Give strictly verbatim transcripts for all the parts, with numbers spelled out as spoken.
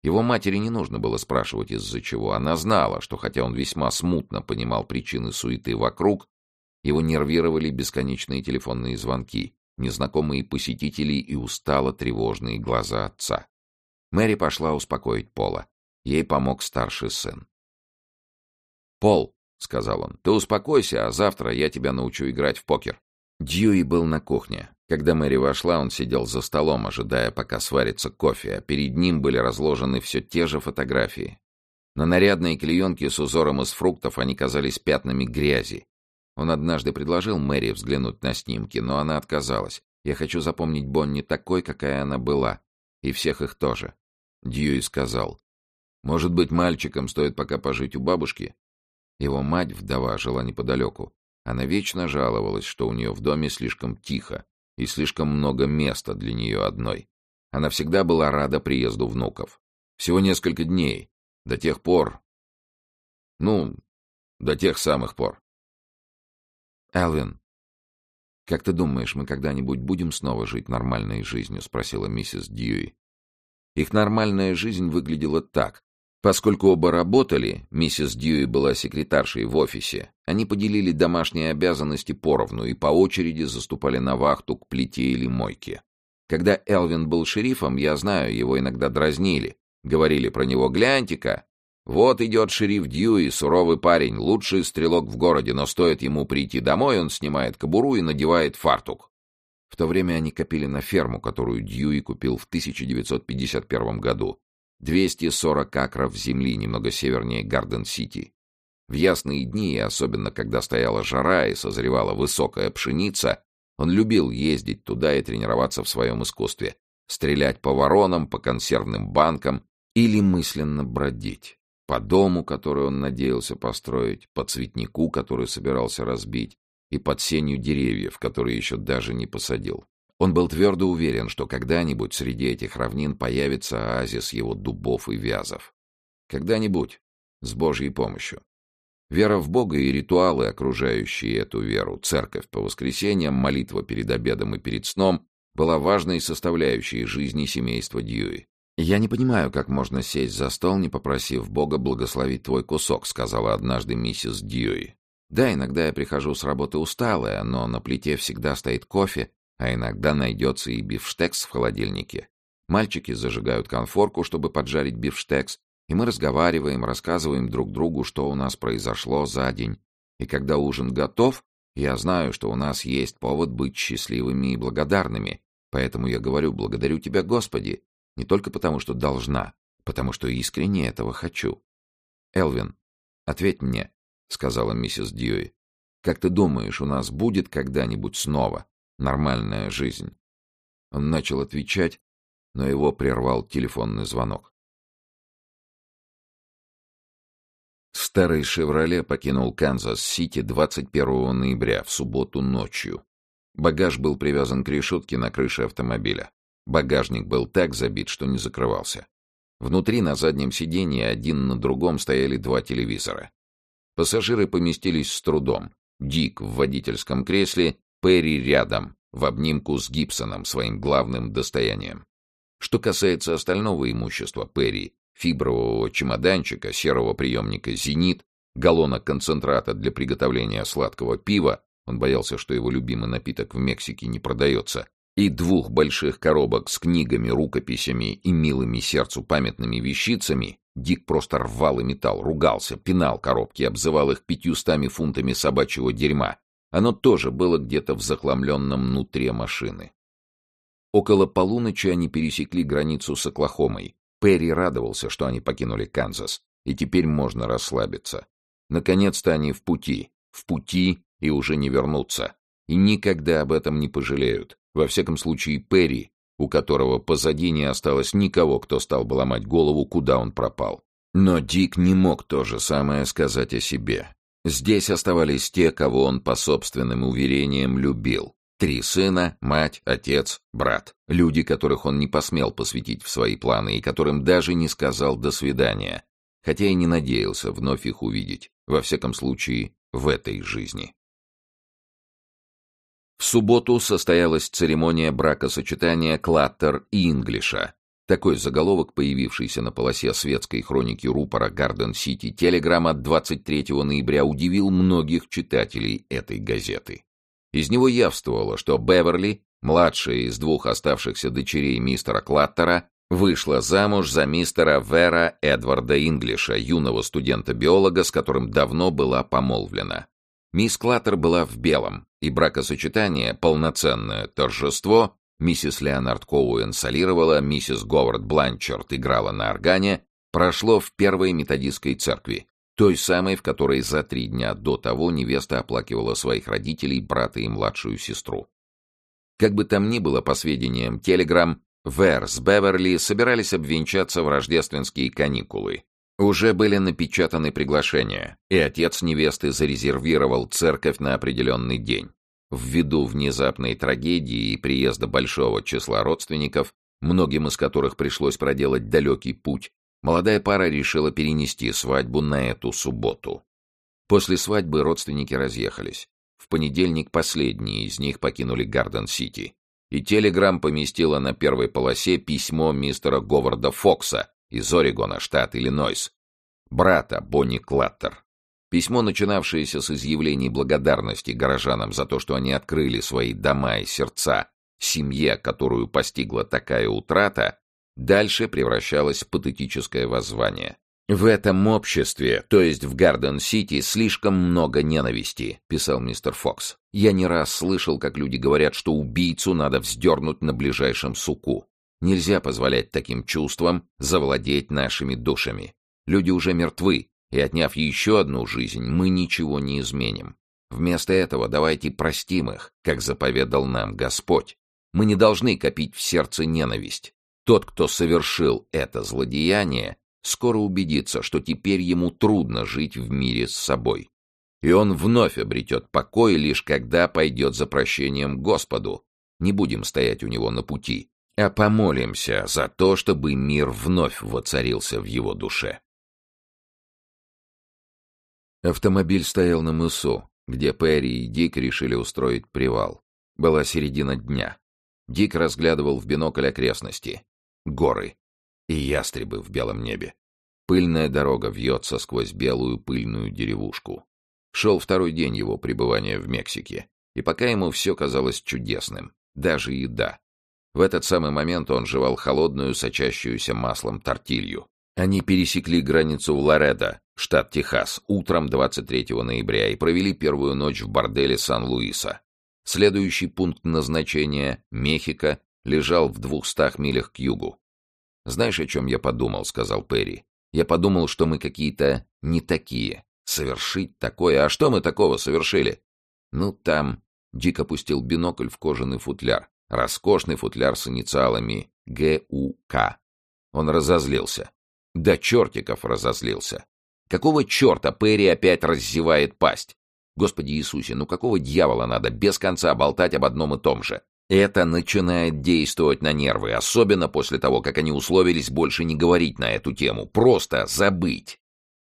Его матери не нужно было спрашивать, из-за чего. Она знала, что хотя он весьма смутно понимал причины суеты вокруг, его нервировали бесконечные телефонные звонки, незнакомые посетители и устало-тревожные глаза отца. Мэри пошла успокоить Пола. Ей помог старший сын. «Пол», — сказал он, — «ты успокойся, а завтра я тебя научу играть в покер». Дьюи был на кухне. Когда Мэри вошла, он сидел за столом, ожидая, пока сварится кофе, а перед ним были разложены все те же фотографии. На нарядной клеенке с узором из фруктов они казались пятнами грязи. Он однажды предложил Мэри взглянуть на снимки, но она отказалась. «Я хочу запомнить Бонни такой, какая она была. И всех их тоже». Дьюи сказал: «Может быть, мальчикам стоит пока пожить у бабушки?» Его мать, вдова, жила неподалеку. Она вечно жаловалась, что у нее в доме слишком тихо и слишком много места для нее одной. Она всегда была рада приезду внуков. Всего несколько дней, до тех пор... Ну, до тех самых пор. «Элвин, как ты думаешь, мы когда-нибудь будем снова жить нормальной жизнью?» — спросила миссис Дьюи. Их нормальная жизнь выглядела так. Поскольку оба работали, миссис Дьюи была секретаршей в офисе, они поделили домашние обязанности поровну и по очереди заступали на вахту к плите или мойке. Когда Элвин был шерифом, я знаю, его иногда дразнили. Говорили про него: «Гляньте-ка, вот идет шериф Дьюи, суровый парень, лучший стрелок в городе, но стоит ему прийти домой, он снимает кобуру и надевает фартук». В то время они копили на ферму, которую Дьюи купил в тысяча девятьсот пятьдесят первом году. двести сорок акров земли немного севернее Гарден-Сити. В ясные дни, особенно когда стояла жара и созревала высокая пшеница, он любил ездить туда и тренироваться в своем искусстве, стрелять по воронам, по консервным банкам или мысленно бродить. По дому, который он надеялся построить, по цветнику, который собирался разбить, и под сенью деревьев, которые еще даже не посадил. Он был твердо уверен, что когда-нибудь среди этих равнин появится оазис его дубов и вязов. Когда-нибудь, с Божьей помощью. Вера в Бога и ритуалы, окружающие эту веру, церковь по воскресеньям, молитва перед обедом и перед сном, была важной составляющей жизни семейства Дьюи. «Я не понимаю, как можно сесть за стол, не попросив Бога благословить твой кусок», — сказала однажды миссис Дьюи. «Да, иногда я прихожу с работы усталая, но на плите всегда стоит кофе, а иногда найдется и бифштекс в холодильнике. Мальчики зажигают конфорку, чтобы поджарить бифштекс, и мы разговариваем, рассказываем друг другу, что у нас произошло за день. И когда ужин готов, я знаю, что у нас есть повод быть счастливыми и благодарными. Поэтому я говорю: благодарю тебя, Господи, не только потому, что должна, потому что искренне этого хочу». «Элвин, ответь мне», — сказала миссис Дьюи. «Как ты думаешь, у нас будет когда-нибудь снова нормальная жизнь?» Он начал отвечать, но его прервал телефонный звонок. Старый «Шевроле» покинул Канзас-Сити двадцать первого ноября, в субботу ночью. Багаж был привязан к решетке на крыше автомобиля. Багажник был так забит, что не закрывался. Внутри на заднем сиденье один на другом стояли два телевизора. Пассажиры поместились с трудом. Дик в водительском кресле, Перри рядом, в обнимку с Гибсоном, своим главным достоянием. Что касается остального имущества Перри, фибрового чемоданчика, серого приемника «Зенит», галлона концентрата для приготовления сладкого пива, он боялся, что его любимый напиток в Мексике не продается, и двух больших коробок с книгами, рукописями и милыми сердцу памятными вещицами, Дик просто рвал и металл, ругался, пинал коробки, обзывал их пятьюстами фунтами собачьего дерьма. Оно тоже было где-то в захламленном нутре машины. Около полуночи они пересекли границу с Оклахомой. Перри радовался, что они покинули Канзас, и теперь можно расслабиться. Наконец-то они в пути, в пути и уже не вернутся. И никогда об этом не пожалеют. Во всяком случае, Перри, у которого позади не осталось никого, кто стал бы ломать голову, куда он пропал. Но Дик не мог то же самое сказать о себе. Здесь оставались те, кого он по собственным уверениям любил. Три сына, мать, отец, брат. Люди, которых он не посмел посвятить в свои планы и которым даже не сказал «до свидания», хотя и не надеялся вновь их увидеть, во всяком случае, в этой жизни. В субботу состоялась церемония бракосочетания Клаттер и Инглиша. Такой заголовок, появившийся на полосе светской хроники рупора «Гарден-Сити Телеграм» от двадцать третьего ноября, удивил многих читателей этой газеты. Из него явствовало, что Беверли, младшая из двух оставшихся дочерей мистера Клаттера, вышла замуж за мистера Вера Эдварда Инглиша, юного студента-биолога, с которым давно была помолвлена. Мисс Клаттер была в белом, и бракосочетание, полноценное торжество, миссис Леонард Коуэн солировала, миссис Говард Бланчард играла на органе, прошло в Первой методистской церкви, той самой, в которой за три дня до того невеста оплакивала своих родителей, брата и младшую сестру. Как бы там ни было, по сведениям Телеграм, Вер с Беверли собирались обвенчаться в рождественские каникулы. Уже были напечатаны приглашения, и отец невесты зарезервировал церковь на определенный день. Ввиду внезапной трагедии и приезда большого числа родственников, многим из которых пришлось проделать далекий путь, молодая пара решила перенести свадьбу на эту субботу. После свадьбы родственники разъехались. В понедельник последние из них покинули Гарден-Сити, и Телеграм поместила на первой полосе письмо мистера Говарда Фокса из Орегона, штат Иллинойс, брата Бонни Клаттер. Письмо, начинавшееся с изъявлений благодарности горожанам за то, что они открыли свои дома и сердца семье, которую постигла такая утрата, дальше превращалось в патетическое воззвание. «В этом обществе, то есть в Гарден-Сити, слишком много ненависти», — писал мистер Фокс. «Я не раз слышал, как люди говорят, что убийцу надо вздернуть на ближайшем суку. Нельзя позволять таким чувствам завладеть нашими душами. Люди уже мертвы, и, отняв еще одну жизнь, мы ничего не изменим. Вместо этого давайте простим их, как заповедал нам Господь. Мы не должны копить в сердце ненависть. Тот, кто совершил это злодеяние, скоро убедится, что теперь ему трудно жить в мире с собой. И он вновь обретет покой, лишь когда пойдет за прощением к Господу. Не будем стоять у него на пути, а помолимся за то, чтобы мир вновь воцарился в его душе». Автомобиль стоял на мысу, где Перри и Дик решили устроить привал. Была середина дня. Дик разглядывал в бинокль окрестности. Горы и ястребы в белом небе. Пыльная дорога вьется сквозь белую пыльную деревушку. Шел второй день его пребывания в Мексике, и пока ему все казалось чудесным, даже еда. В этот самый момент он жевал холодную, сочащуюся маслом тортилью. Они пересекли границу в Ларедо, штат Техас, утром двадцать третьего ноября и провели первую ночь в борделе Сан-Луиса. Следующий пункт назначения, Мехико, лежал в двухстах милях к югу. «Знаешь, о чем я подумал?» — сказал Перри. «Я подумал, что мы какие-то не такие. Совершить такое. А что мы такого совершили?» «Ну, там...» — Дик опустил бинокль в кожаный футляр. Роскошный футляр с инициалами Г У К. Он разозлился. До чертиков разозлился. Какого черта Перри опять раззевает пасть? Господи Иисусе, ну какого дьявола надо без конца болтать об одном и том же? Это начинает действовать на нервы, особенно после того, как они условились больше не говорить на эту тему, просто забыть.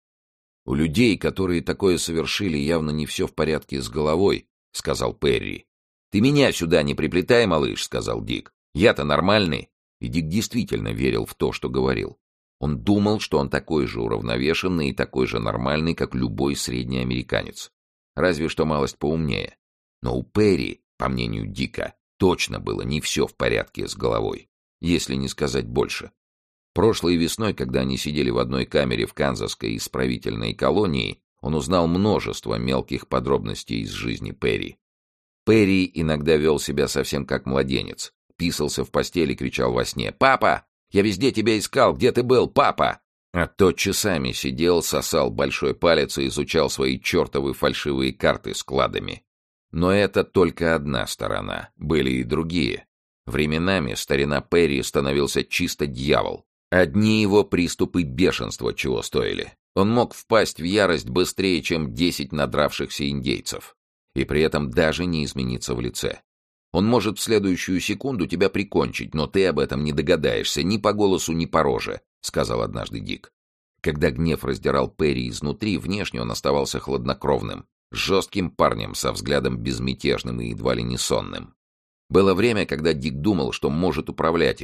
«У людей, которые такое совершили, явно не все в порядке с головой», — сказал Перри. «Ты меня сюда не приплетай, малыш», — сказал Дик. «Я-то нормальный». И Дик действительно верил в то, что говорил. Он думал, что он такой же уравновешенный и такой же нормальный, как любой средний американец. Разве что малость поумнее. Но у Перри, по мнению Дика, точно было не все в порядке с головой, если не сказать больше. Прошлой весной, когда они сидели в одной камере в канзасской исправительной колонии, он узнал множество мелких подробностей из жизни Перри. Перри иногда вел себя совсем как младенец. Писался в постели и кричал во сне: «Папа! Я везде тебя искал! Где ты был, папа?» А тот часами сидел, сосал большой палец и изучал свои чертовы фальшивые карты с кладами. Но это только одна сторона, были и другие. Временами старина Перри становился чисто дьявол. Одни его приступы бешенства чего стоили. Он мог впасть в ярость быстрее, чем десять надравшихся индейцев. И при этом даже не измениться в лице. Он может в следующую секунду тебя прикончить, но ты об этом не догадаешься ни по голосу, ни по роже, — сказал однажды Дик. Когда гнев раздирал Перри изнутри, внешне он оставался хладнокровным, жестким парнем со взглядом безмятежным и едва ли не сонным. Было время, когда Дик думал, что может управлять им,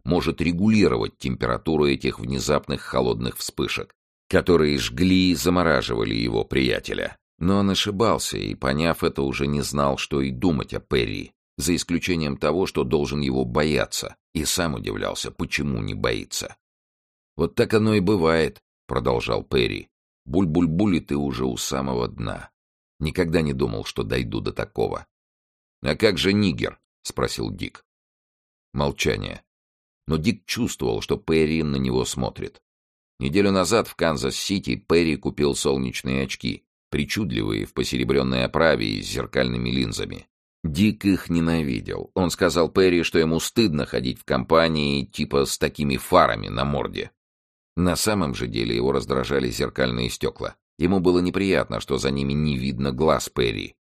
может регулировать температуру этих внезапных холодных вспышек, которые жгли и замораживали его приятеля. Но он ошибался и, поняв это, уже не знал, что и думать о Перри, за исключением того, что должен его бояться, и сам удивлялся, почему не боится. «Вот так оно и бывает», — продолжал Перри. «Буль-буль-буль, и ты уже у самого дна. Никогда не думал, что дойду до такого». «А как же Нигер?» — спросил Дик. Молчание. Но Дик чувствовал, что Перри на него смотрит. Неделю назад в Канзас-Сити Перри купил солнечные очки, причудливые, в посеребренной оправе и с зеркальными линзами. Дик их ненавидел. Он сказал Перри, что ему стыдно ходить в компании типа с такими фарами на морде. На самом же деле его раздражали зеркальные стекла. Ему было неприятно, что за ними не видно глаз Перри.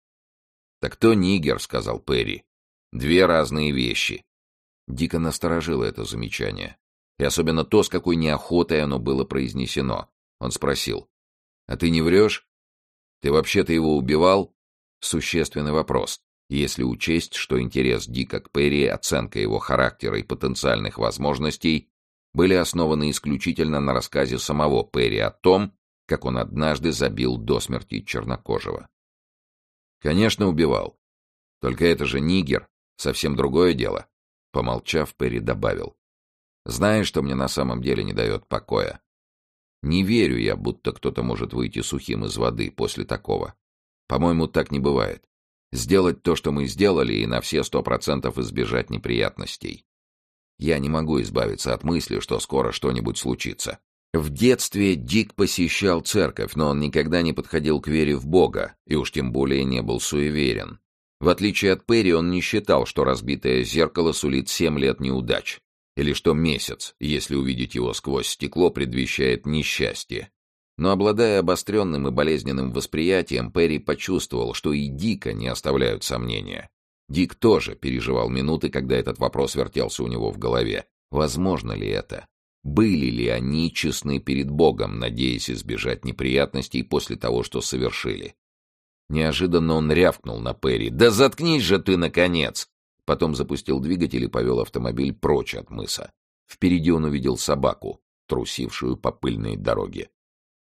«Так кто Нигер?» — сказал Перри. «Две разные вещи». Дико насторожило это замечание. И особенно то, с какой неохотой оно было произнесено. Он спросил: «А ты не врешь? Ты вообще-то его убивал?» Существенный вопрос, если учесть, что интерес Дика к Перри, оценка его характера и потенциальных возможностей были основаны исключительно на рассказе самого Перри о том, как он однажды забил до смерти чернокожего. «Конечно, убивал. Только это же Нигер, совсем другое дело». Помолчав, Перри добавил: «Знаешь, что мне на самом деле не дает покоя? Не верю я, будто кто-то может выйти сухим из воды после такого. По-моему, так не бывает. Сделать то, что мы сделали, и на все сто процентов избежать неприятностей. Я не могу избавиться от мысли, что скоро что-нибудь случится». В детстве Дик посещал церковь, но он никогда не подходил к вере в Бога, и уж тем более не был суеверен. В отличие от Перри, он не считал, что разбитое зеркало сулит семь лет неудач, или что месяц, если увидеть его сквозь стекло, предвещает несчастье. Но, обладая обостренным и болезненным восприятием, Перри почувствовал, что и Дика не оставляют сомнения. Дик тоже переживал минуты, когда этот вопрос вертелся у него в голове. Возможно ли это? Были ли они честны перед Богом, надеясь избежать неприятностей после того, что совершили? Неожиданно он рявкнул на Перри: «Да заткнись же ты, наконец!» Потом запустил двигатель и повел автомобиль прочь от мыса. Впереди он увидел собаку, трусившую по пыльной дороге.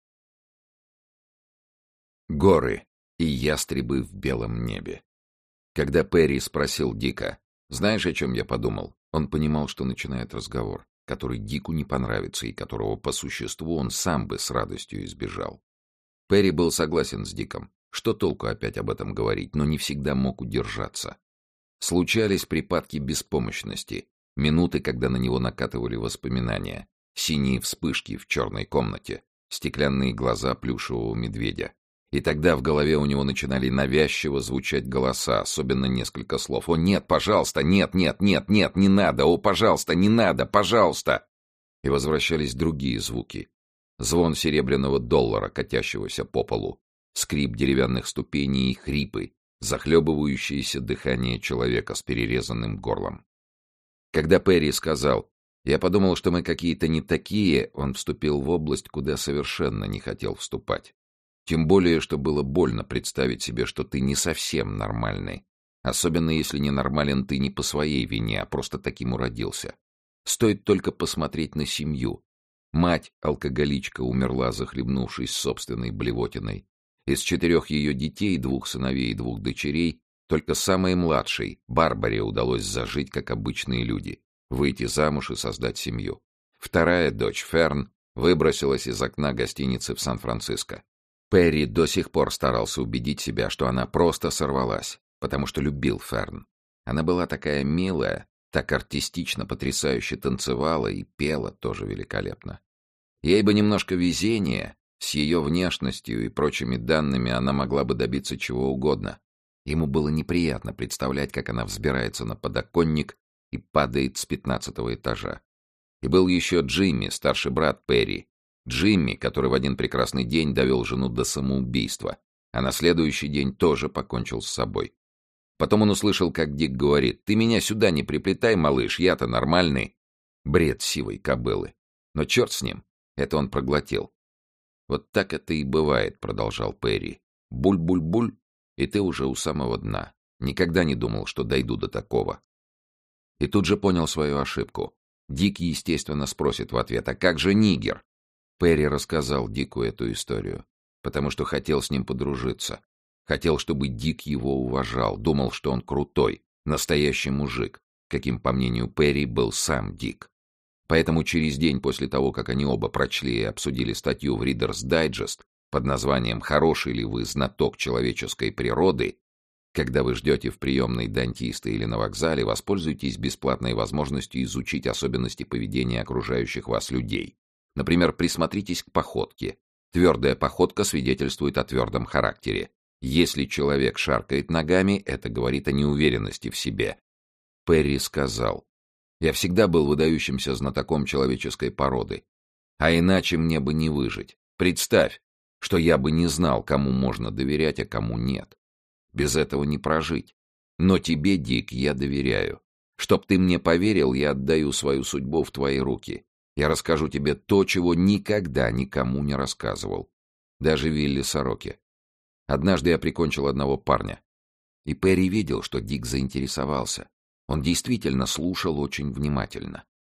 Горы и ястребы в белом небе. Когда Перри спросил Дика: «Знаешь, о чем я подумал?», он понимал, что начинает разговор, который Дику не понравится и которого, по существу, он сам бы с радостью избежал. Перри был согласен с Диком. Что толку опять об этом говорить, но не всегда мог удержаться. Случались припадки беспомощности, минуты, когда на него накатывали воспоминания, синие вспышки в черной комнате, стеклянные глаза плюшевого медведя. И тогда в голове у него начинали навязчиво звучать голоса, особенно несколько слов: «О, нет, пожалуйста, нет, нет, нет, нет, не надо, о, пожалуйста, не надо, пожалуйста!» И возвращались другие звуки. Звон серебряного доллара, катящегося по полу, скрип деревянных ступеней и хрипы, захлебывающееся дыхание человека с перерезанным горлом. Когда Перри сказал: «Я подумал, что мы какие-то не такие», он вступил в область, куда совершенно не хотел вступать. Тем более, что было больно представить себе, что ты не совсем нормальный. Особенно, если ненормален ты не по своей вине, а просто таким уродился. Стоит только посмотреть на семью. Мать-алкоголичка умерла, захлебнувшись собственной блевотиной. Из четырех ее детей, двух сыновей и двух дочерей, только самой младшей, Барбаре, удалось зажить, как обычные люди, выйти замуж и создать семью. Вторая дочь, Ферн, выбросилась из окна гостиницы в Сан-Франциско. Перри до сих пор старался убедить себя, что она просто сорвалась, потому что любил Ферн. Она была такая милая, так артистично, потрясающе танцевала и пела тоже великолепно. Ей бы немножко везения, с ее внешностью и прочими данными она могла бы добиться чего угодно. Ему было неприятно представлять, как она взбирается на подоконник и падает с пятнадцатого этажа. И был еще Джимми, старший брат Перри. Джимми, который в один прекрасный день довел жену до самоубийства, а на следующий день тоже покончил с собой. Потом он услышал, как Дик говорит: «Ты меня сюда не приплетай, малыш, я-то нормальный». Бред сивой кобылы. Но черт с ним, это он проглотил. «Вот так это и бывает», — продолжал Перри. «Буль-буль-буль, и ты уже у самого дна. Никогда не думал, что дойду до такого». И тут же понял свою ошибку. Дик, естественно, спросит в ответ: «А как же нигер?» Перри рассказал Дику эту историю, потому что хотел с ним подружиться. Хотел, чтобы Дик его уважал, думал, что он крутой, настоящий мужик, каким, по мнению Перри, был сам Дик. Поэтому через день после того, как они оба прочли и обсудили статью в Reader's Digest под названием «Хороший ли вы знаток человеческой природы?», когда вы ждете в приемной дантиста или на вокзале, воспользуйтесь бесплатной возможностью изучить особенности поведения окружающих вас людей. Например, присмотритесь к походке. Твердая походка свидетельствует о твердом характере. Если человек шаркает ногами, это говорит о неуверенности в себе. Перри сказал: «Я всегда был выдающимся знатоком человеческой породы. А иначе мне бы не выжить. Представь, что я бы не знал, кому можно доверять, а кому нет. Без этого не прожить. Но тебе, Дик, я доверяю. Чтоб ты мне поверил, я отдаю свою судьбу в твои руки. Я расскажу тебе то, чего никогда никому не рассказывал. Даже Вилли Сороке. Однажды я прикончил одного парня». И Перри видел, что Дик заинтересовался. Он действительно слушал очень внимательно.